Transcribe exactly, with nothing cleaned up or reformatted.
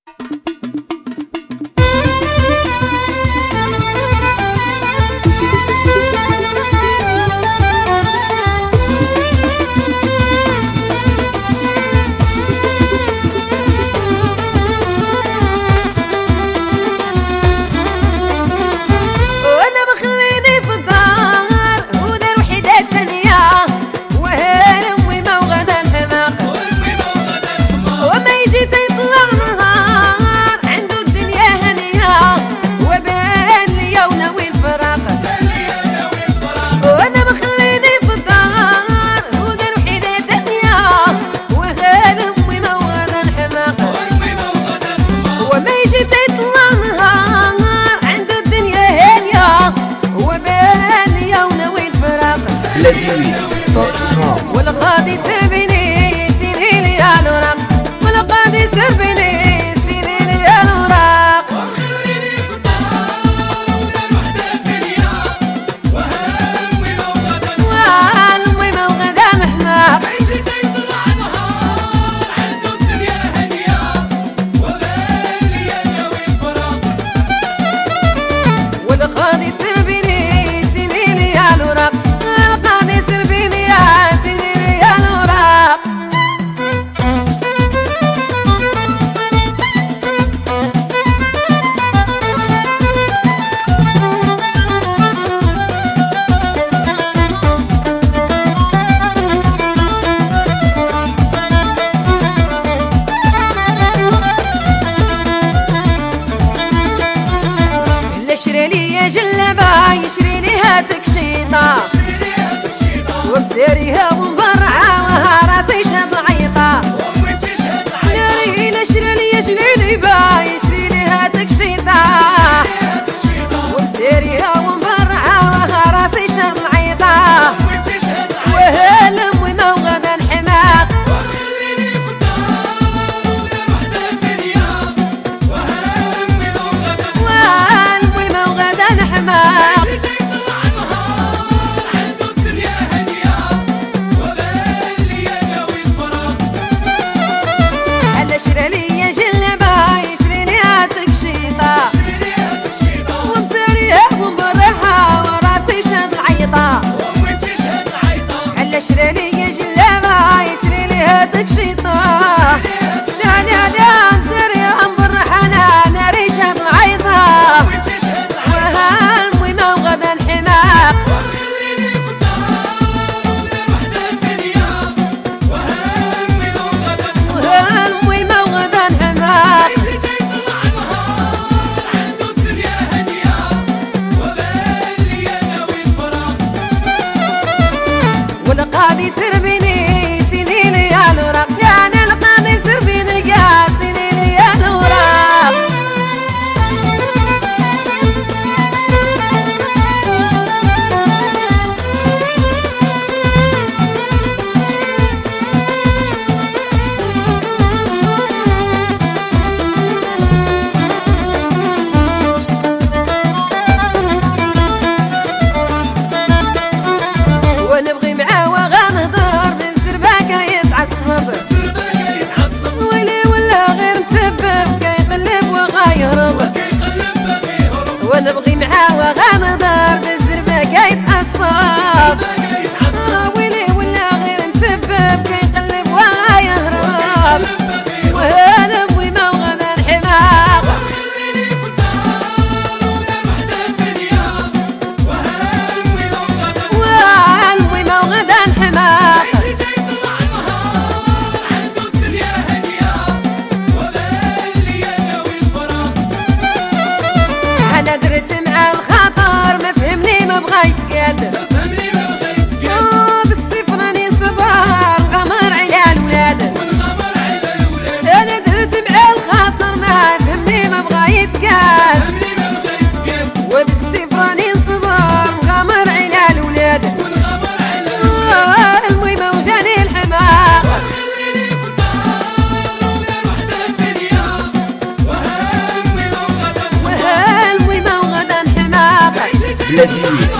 والقاضي سربني سنين يا الوراق، والقاضي سربني سنين يا الوراق. وخليني في الدار وحدة ثانية وهمي موغدا وهمي موغدا محماق. عيشتي طلع نهار عنده الدنيا هنية وبالي ناوي الفراق. والقاضي سربني سنين يا الوراق، القاضي سربني يا سنين يا الوراق. شري لي جلبة يشري لي هاتك شيطة وبسيريها ومبرعة راسي شاد العيطة. ناري لا شري لي شري لي با يشري لي هاتك شيطة وبسيريها ومبرعة راسي شاد العيطة. وهلم وموغدا الحماق. وخليني في الدار وحدة ثانية وهمي موغدا وموغدا الحماق. عيشتي طلع نهار عنده الدنيا هنية وبالي ناوي الفراق. هلا شري لي جلبة يشري لي هاتك شيطة ومساريها ومبرحة وراسي شاد العيطة. هلا شري لي جلبة يشري لي هاتك شيطة لا لا لا مساريها ومبرحة انا ناري شاد العيطة. وهمي موغدا الحماق. وخليني في الدار وحدة ثانية وهمي موغدا وهمي موغدا الحماق. عيشتي طلع نهار عنده الدنيا هنية وبالي ناوي الفراق. والقاضي سربني سنين يا الوراق، يعني القاضي سربني يا سنين يا الوراق. ونبغي معاه وغنهضر بالزربة كيتعصب ويلي ولا غير مسبب كيقلب وغيهرب. ونبغي معاه وغنهضر بالزربة كيتعصب ويلي ولا غير مسبب كيقلب وغيهرب. وهلم وموغدا الحماق. وخليني في الدار وحدة ثانية وهمي موغدا وهلم وموغدا الحماق. عيشتي طلع نهار عنده الدنيا هنية وبالي ناوي الفراق. انا درت مع الخطر ما فهمني ما بغا يتقاد. فهمني ما بغيت آه بالصيف راني نصبر القمر على الولاد. والخبر على الولاد. انا درت مع الخطر ما فهمني ما بغا يتقاد. فهمني ما بغيت وبالصيف راني نصبر القمر على الولاد. والخبر على آه المهم وجاني الحماق. وخليني في الدار وحدة ثانية وهمي موغدا وهالمهم وغدا الحماق. عيشتي بلادي